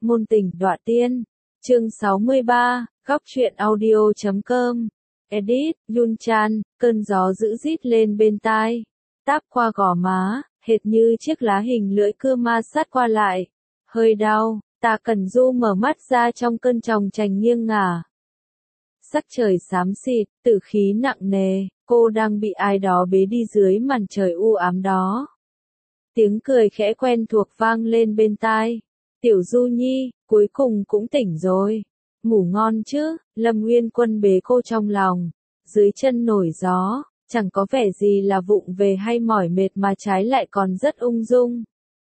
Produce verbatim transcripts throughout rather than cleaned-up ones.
Ngôn tình đọa tiên. Chương sáu mươi ba, góc truyện audio chấm com. Edit, Yun Chan, cơn gió dữ rít lên bên tai. Táp qua gò má, hệt như chiếc lá hình lưỡi cưa ma sát qua lại. Hơi đau, Tạ Cẩn Du mở mắt ra trong cơn tròng trành nghiêng ngả. Sắc trời xám xịt, tử khí nặng nề, cô đang bị ai đó bế đi dưới màn trời u ám đó. Tiếng cười khẽ quen thuộc vang lên bên tai. Tiểu Du Nhi, cuối cùng cũng tỉnh rồi. Ngủ ngon chứ? Lâm Nguyên Quân bế cô trong lòng. Dưới chân nổi gió, chẳng có vẻ gì là vụng về hay mỏi mệt mà trái lại còn rất ung dung.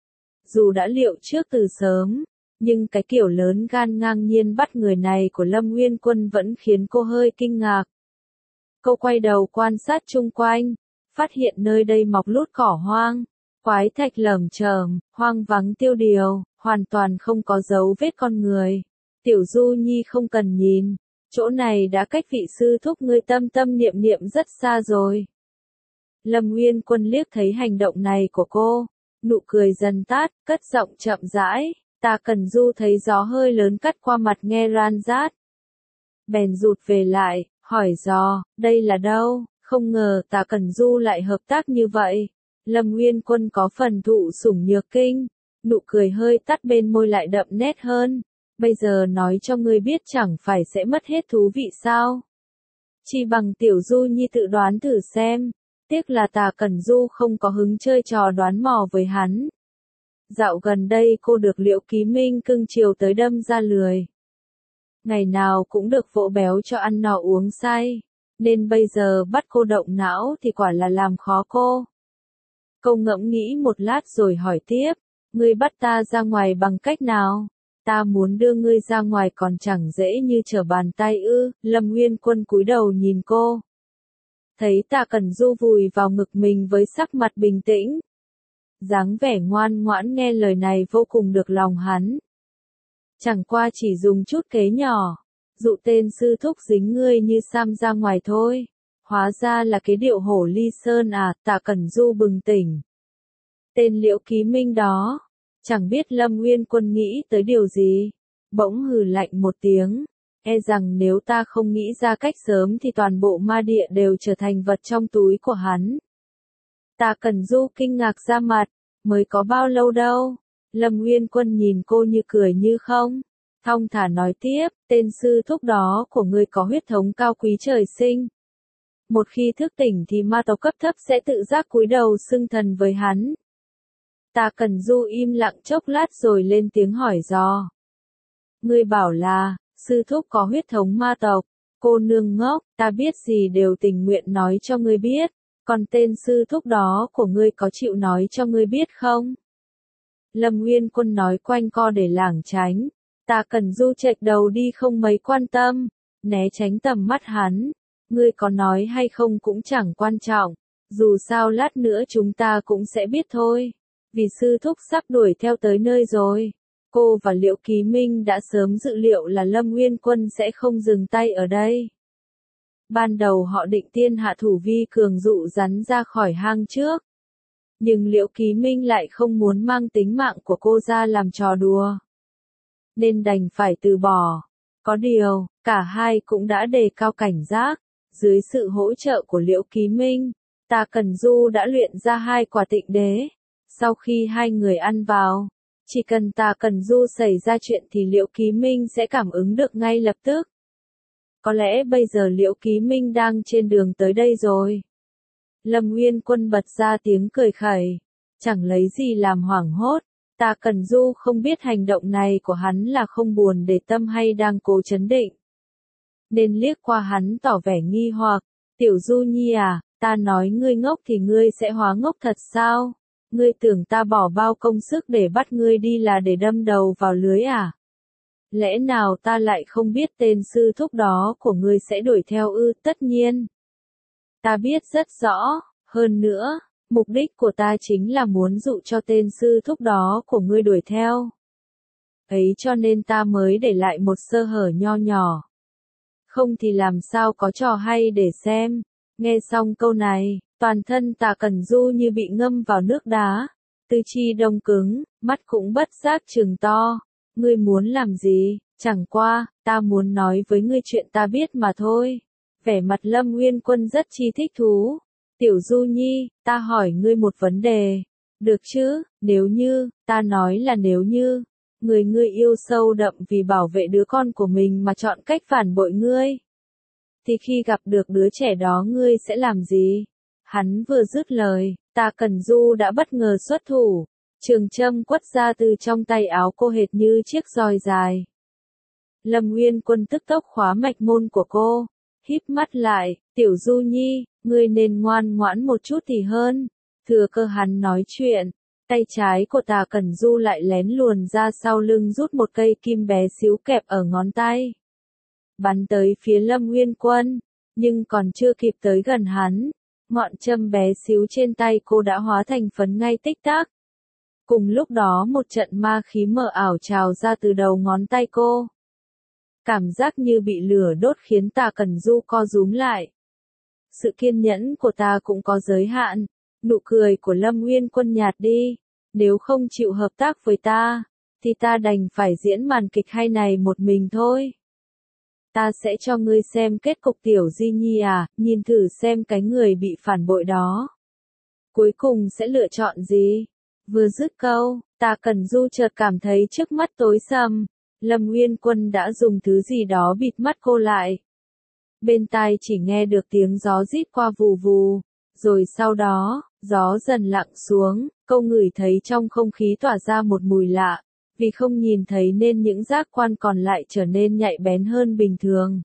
Dù đã liệu trước từ sớm, nhưng cái kiểu lớn gan ngang nhiên bắt người này của Lâm Nguyên Quân vẫn khiến cô hơi kinh ngạc. Cô quay đầu quan sát chung quanh, phát hiện nơi đây mọc lút cỏ hoang, quái thạch lởm chởm, hoang vắng tiêu điều, hoàn toàn không có dấu vết con người. Tiểu Du Nhi không cần nhìn, chỗ này đã cách vị sư thúc ngươi tâm tâm niệm niệm rất xa rồi. Lâm Nguyên Quân liếc thấy hành động này của cô, nụ cười dần tát, cất giọng chậm rãi. Tạ Cẩn Du thấy gió hơi lớn cắt qua mặt nghe ran rát. Bèn rụt về lại, hỏi dò, đây là đâu? Không ngờ Tạ Cẩn Du lại hợp tác như vậy. Lâm Nguyên Quân có phần thụ sủng nhược kinh, nụ cười hơi tắt bên môi lại đậm nét hơn. Bây giờ nói cho ngươi biết chẳng phải sẽ mất hết thú vị sao? Chỉ bằng Tiểu Du Nhi tự đoán thử xem. Tiếc là Tạ Cẩn Du không có hứng chơi trò đoán mò với hắn. Dạo gần đây cô được Liễu Ký Minh cưng chiều tới đâm ra lười. Ngày nào cũng được vỗ béo cho ăn no uống say, nên bây giờ bắt cô động não thì quả là làm khó cô. Cô ngẫm nghĩ một lát rồi hỏi tiếp, ngươi bắt ta ra ngoài bằng cách nào? Ta muốn đưa ngươi ra ngoài còn chẳng dễ như trở bàn tay ư? Lâm Nguyên Quân cúi đầu nhìn cô. Thấy Tạ Cẩn Du vùi vào ngực mình với sắc mặt bình tĩnh. Dáng vẻ ngoan ngoãn nghe lời này vô cùng được lòng hắn. Chẳng qua chỉ dùng chút kế nhỏ, dụ tên sư thúc dính ngươi như Sam ra ngoài thôi. Hóa ra là cái điệu hổ ly sơn à? Tạ Cẩn Du bừng tỉnh. Tên Liễu Ký Minh đó, chẳng biết Lâm Nguyên Quân nghĩ tới điều gì, bỗng hừ lạnh một tiếng, e rằng nếu ta không nghĩ ra cách sớm thì toàn bộ ma địa đều trở thành vật trong túi của hắn. Tạ Cẩn Du kinh ngạc ra mặt, mới có bao lâu đâu. Lâm Nguyên Quân nhìn cô như cười như không, thong thả nói tiếp, tên sư thúc đó của ngươi có huyết thống cao quý trời sinh. Một khi thức tỉnh thì ma tộc cấp thấp sẽ tự giác cúi đầu xưng thần với hắn. Tạ Cẩn Du im lặng chốc lát rồi lên tiếng hỏi dò. Ngươi bảo là, sư thúc có huyết thống ma tộc. Cô nương ngốc, ta biết gì đều tình nguyện nói cho ngươi biết. Còn tên sư thúc đó của ngươi có chịu nói cho ngươi biết không? Lâm Nguyên Quân nói quanh co để lảng tránh. Tạ Cẩn Du chệch đầu đi không mấy quan tâm, né tránh tầm mắt hắn. Ngươi có nói hay không cũng chẳng quan trọng, dù sao lát nữa chúng ta cũng sẽ biết thôi. Vì sư thúc sắp đuổi theo tới nơi rồi. Cô và Liễu Ký Minh đã sớm dự liệu là Lâm Nguyên Quân sẽ không dừng tay ở đây. Ban đầu họ định tiên hạ thủ vi cường dụ rắn ra khỏi hang trước. Nhưng Liễu Ký Minh lại không muốn mang tính mạng của cô ra làm trò đùa. Nên đành phải từ bỏ. Có điều, cả hai cũng đã đề cao cảnh giác. Dưới sự hỗ trợ của Liễu Ký Minh, Tạ Cẩn Du đã luyện ra hai quả tịnh đế. Sau khi hai người ăn vào, chỉ cần Tạ Cẩn Du xảy ra chuyện thì Liễu Ký Minh sẽ cảm ứng được ngay lập tức. Có lẽ bây giờ Liễu Ký Minh đang trên đường tới đây rồi. Lâm Nguyên Quân bật ra tiếng cười khẩy, chẳng lấy gì làm hoảng hốt. Tạ Cẩn Du không biết hành động này của hắn là không buồn để tâm hay đang cố chấn định. Nên liếc qua hắn tỏ vẻ nghi hoặc, Tiểu Du Nhi à, ta nói ngươi ngốc thì ngươi sẽ hóa ngốc thật sao? Ngươi tưởng ta bỏ bao công sức để bắt ngươi đi là để đâm đầu vào lưới à? Lẽ nào ta lại không biết tên sư thúc đó của ngươi sẽ đuổi theo ư? Tất nhiên. Ta biết rất rõ, hơn nữa, mục đích của ta chính là muốn dụ cho tên sư thúc đó của ngươi đuổi theo. Ấy cho nên ta mới để lại một sơ hở nho nhỏ. Không thì làm sao có trò hay để xem. Nghe xong câu này, toàn thân Tạ Cẩn Du như bị ngâm vào nước đá, tứ chi đông cứng, mắt cũng bất giác trừng to. Ngươi muốn làm gì? Chẳng qua, ta muốn nói với ngươi chuyện ta biết mà thôi. Vẻ mặt Lâm Nguyên Quân rất chi thích thú. Tiểu Du Nhi, ta hỏi ngươi một vấn đề. Được chứ, nếu như, ta nói là nếu như, người ngươi yêu sâu đậm vì bảo vệ đứa con của mình mà chọn cách phản bội ngươi. Thì khi gặp được đứa trẻ đó ngươi sẽ làm gì? Hắn vừa dứt lời, Tà Cẩn Du đã bất ngờ xuất thủ. Trường châm quất ra từ trong tay áo cô hệt như chiếc roi dài. Lâm Nguyên Quân tức tốc khóa mạch môn của cô, híp mắt lại, Tiểu Du Nhi, ngươi nên ngoan ngoãn một chút thì hơn. Thừa cơ hắn nói chuyện, tay trái của Tà Cẩn Du lại lén luồn ra sau lưng rút một cây kim bé xíu kẹp ở ngón tay. Bắn tới phía Lâm Nguyên Quân, nhưng còn chưa kịp tới gần hắn, ngọn châm bé xíu trên tay cô đã hóa thành phấn ngay tích tắc. Cùng lúc đó một trận ma khí mờ ảo trào ra từ đầu ngón tay cô. Cảm giác như bị lửa đốt khiến Tà Cẩn Du co rúm lại. Sự kiên nhẫn của ta cũng có giới hạn. Nụ cười của Lâm Nguyên Quân nhạt đi. Nếu không chịu hợp tác với ta, thì ta đành phải diễn màn kịch hay này một mình thôi. Ta sẽ cho ngươi xem kết cục Tiểu Di Nhi à, nhìn thử xem cái người bị phản bội đó. Cuối cùng sẽ lựa chọn gì? Vừa dứt câu, Tà Cẩn Du chợt cảm thấy trước mắt tối sầm. Lâm Nguyên Quân đã dùng thứ gì đó bịt mắt cô lại. Bên tai chỉ nghe được tiếng gió rít qua vù vù. Rồi sau đó, gió dần lặng xuống, cô ngửi thấy trong không khí tỏa ra một mùi lạ. Vì không nhìn thấy nên những giác quan còn lại trở nên nhạy bén hơn bình thường.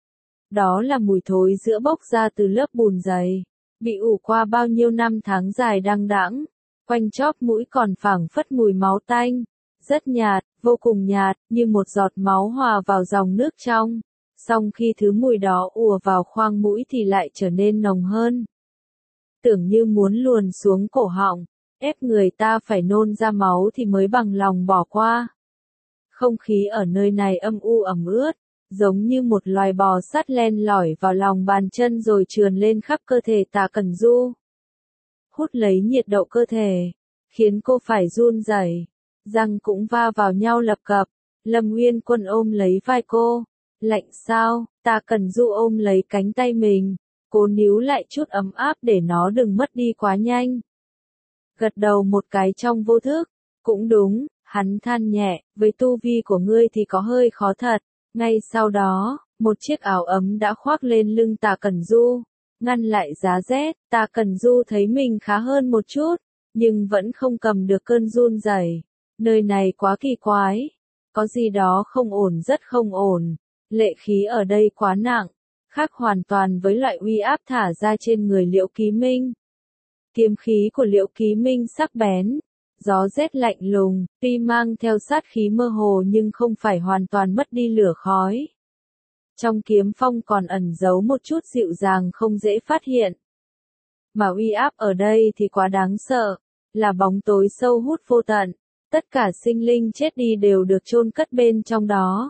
Đó là mùi thối giữa bốc ra từ lớp bùn dày. Bị ủ qua bao nhiêu năm tháng dài đăng đẵng. Quanh chóp mũi còn phảng phất mùi máu tanh. Rất nhạt, vô cùng nhạt, như một giọt máu hòa vào dòng nước trong. Song khi thứ mùi đó ùa vào khoang mũi thì lại trở nên nồng hơn. Tưởng như muốn luồn xuống cổ họng, ép người ta phải nôn ra máu thì mới bằng lòng bỏ qua. Không khí ở nơi này âm u ẩm ướt, giống như một loài bò sát len lỏi vào lòng bàn chân rồi trườn lên khắp cơ thể Tà Cẩn Du. Hút lấy nhiệt độ cơ thể, khiến cô phải run rẩy. Răng cũng va vào nhau lập cập. Lâm Nguyên Quân ôm lấy vai cô. Lạnh sao? Tà Cẩn Du ôm lấy cánh tay mình. Cố níu lại chút ấm áp để nó đừng mất đi quá nhanh. Gật đầu một cái trong vô thức. Cũng đúng, hắn than nhẹ, với tu vi của ngươi thì có hơi khó thật. Ngay sau đó, một chiếc áo ấm đã khoác lên lưng Tà Cẩn Du. Ngăn lại giá rét, Tà Cẩn Du thấy mình khá hơn một chút, nhưng vẫn không cầm được cơn run rẩy. Nơi này quá kỳ quái, có gì đó không ổn rất không ổn, lệ khí ở đây quá nặng, khác hoàn toàn với loại uy áp thả ra trên người Liễu Ký Minh. Kiếm khí của Liễu Ký Minh sắc bén, gió rét lạnh lùng, tuy mang theo sát khí mơ hồ nhưng không phải hoàn toàn mất đi lửa khói. Trong kiếm phong còn ẩn giấu một chút dịu dàng không dễ phát hiện. Mà uy áp ở đây thì quá đáng sợ, là bóng tối sâu hút vô tận. Tất cả sinh linh chết đi đều được chôn cất bên trong đó.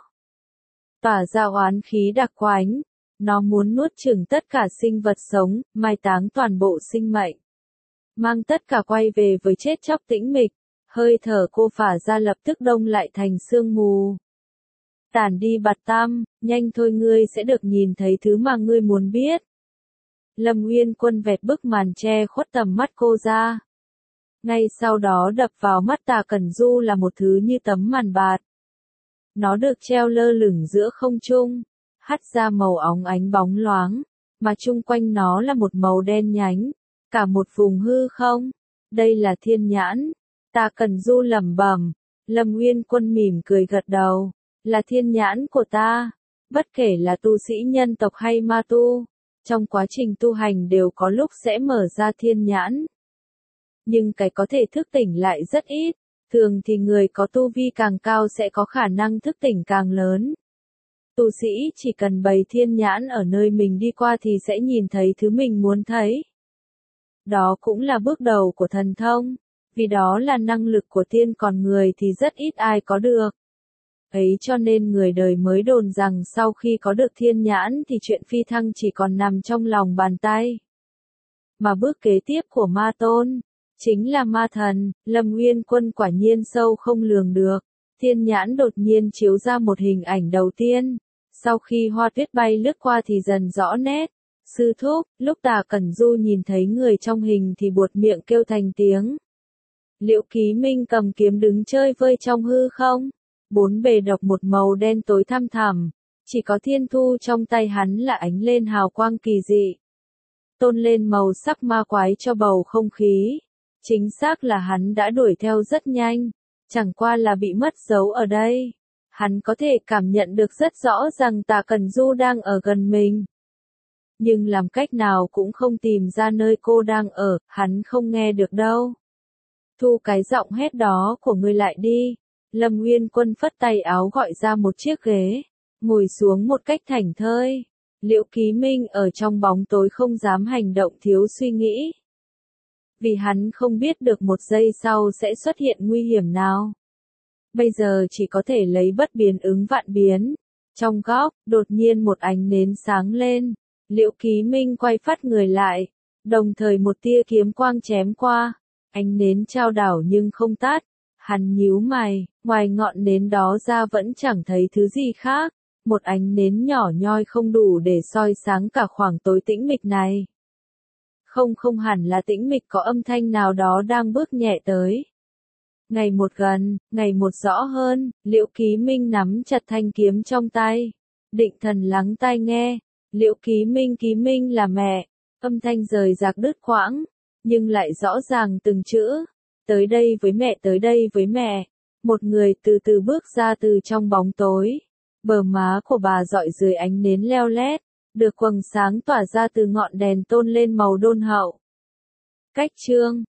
Tỏa ra oán khí đặc quánh, nó muốn nuốt chửng tất cả sinh vật sống, mai táng toàn bộ sinh mệnh. Mang tất cả quay về với chết chóc tĩnh mịch, hơi thở cô phả ra lập tức đông lại thành sương mù. Tản đi bạt tam, nhanh thôi ngươi sẽ được nhìn thấy thứ mà ngươi muốn biết. Lâm Nguyên Quân vẹt bức màn che khuất tầm mắt cô ra. Ngay sau đó đập vào mắt Tà Cẩn Du là một thứ như tấm màn bạt. Nó được treo lơ lửng giữa không trung, hắt ra màu óng ánh bóng loáng, mà chung quanh nó là một màu đen nhánh, cả một vùng hư không. Đây là thiên nhãn. Tà Cẩn Du lẩm bẩm. Lâm Nguyên Quân mỉm cười gật đầu. Là thiên nhãn của ta. Bất kể là tu sĩ nhân tộc hay ma tu, trong quá trình tu hành đều có lúc sẽ mở ra thiên nhãn. Nhưng cái có thể thức tỉnh lại rất ít, thường thì người có tu vi càng cao sẽ có khả năng thức tỉnh càng lớn. Tu sĩ chỉ cần bày thiên nhãn ở nơi mình đi qua thì sẽ nhìn thấy thứ mình muốn thấy. Đó cũng là bước đầu của thần thông, vì đó là năng lực của tiên còn người thì rất ít ai có được. Ấy cho nên người đời mới đồn rằng sau khi có được thiên nhãn thì chuyện phi thăng chỉ còn nằm trong lòng bàn tay. Mà bước kế tiếp của ma tôn chính là ma thần. Lâm Nguyên Quân quả nhiên sâu không lường được. Thiên nhãn đột nhiên chiếu ra một hình ảnh đầu tiên. Sau khi hoa tuyết bay lướt qua thì dần rõ nét. Sư thúc, lúc Tả Cẩn Du nhìn thấy người trong hình thì buột miệng kêu thành tiếng. Liễu Ký Minh cầm kiếm đứng chơi vơi trong hư không. Bốn bề độc một màu đen tối thăm thẳm. Chỉ có thiên thu trong tay hắn là ánh lên hào quang kỳ dị. Tôn lên màu sắc ma quái cho bầu không khí. Chính xác là hắn đã đuổi theo rất nhanh. Chẳng qua là bị mất dấu ở đây. Hắn có thể cảm nhận được rất rõ rằng Tả Cẩn Du đang ở gần mình. Nhưng làm cách nào cũng không tìm ra nơi cô đang ở, hắn không nghe được đâu. Thu cái giọng hét đó của ngươi lại đi. Lâm Nguyên Quân phất tay áo gọi ra một chiếc ghế. Ngồi xuống một cách thảnh thơi. Liễu Ký Minh ở trong bóng tối không dám hành động thiếu suy nghĩ. Vì hắn không biết được một giây sau sẽ xuất hiện nguy hiểm nào. Bây giờ chỉ có thể lấy bất biến ứng vạn biến. Trong góc, đột nhiên một ánh nến sáng lên. Liễu Ký Minh quay phát người lại. Đồng thời một tia kiếm quang chém qua. Ánh nến trao đảo nhưng không tắt. Hắn nhíu mày, ngoài ngọn nến đó ra vẫn chẳng thấy thứ gì khác. Một ánh nến nhỏ nhoi không đủ để soi sáng cả khoảng tối tĩnh mịch này. Không không hẳn là tĩnh mịch, có âm thanh nào đó đang bước nhẹ tới. Ngày một gần, ngày một rõ hơn, Liễu Ký Minh nắm chặt thanh kiếm trong tay. Định thần lắng tai nghe. Liễu Ký Minh Ký Minh là mẹ. Âm thanh rời rạc đứt quãng. Nhưng lại rõ ràng từng chữ. Tới đây với mẹ, tới đây với mẹ. Một người từ từ bước ra từ trong bóng tối. Bờ má của bà rọi dưới ánh nến leo lét. Được quầng sáng tỏa ra từ ngọn đèn tôn lên màu đôn hậu. Cách chương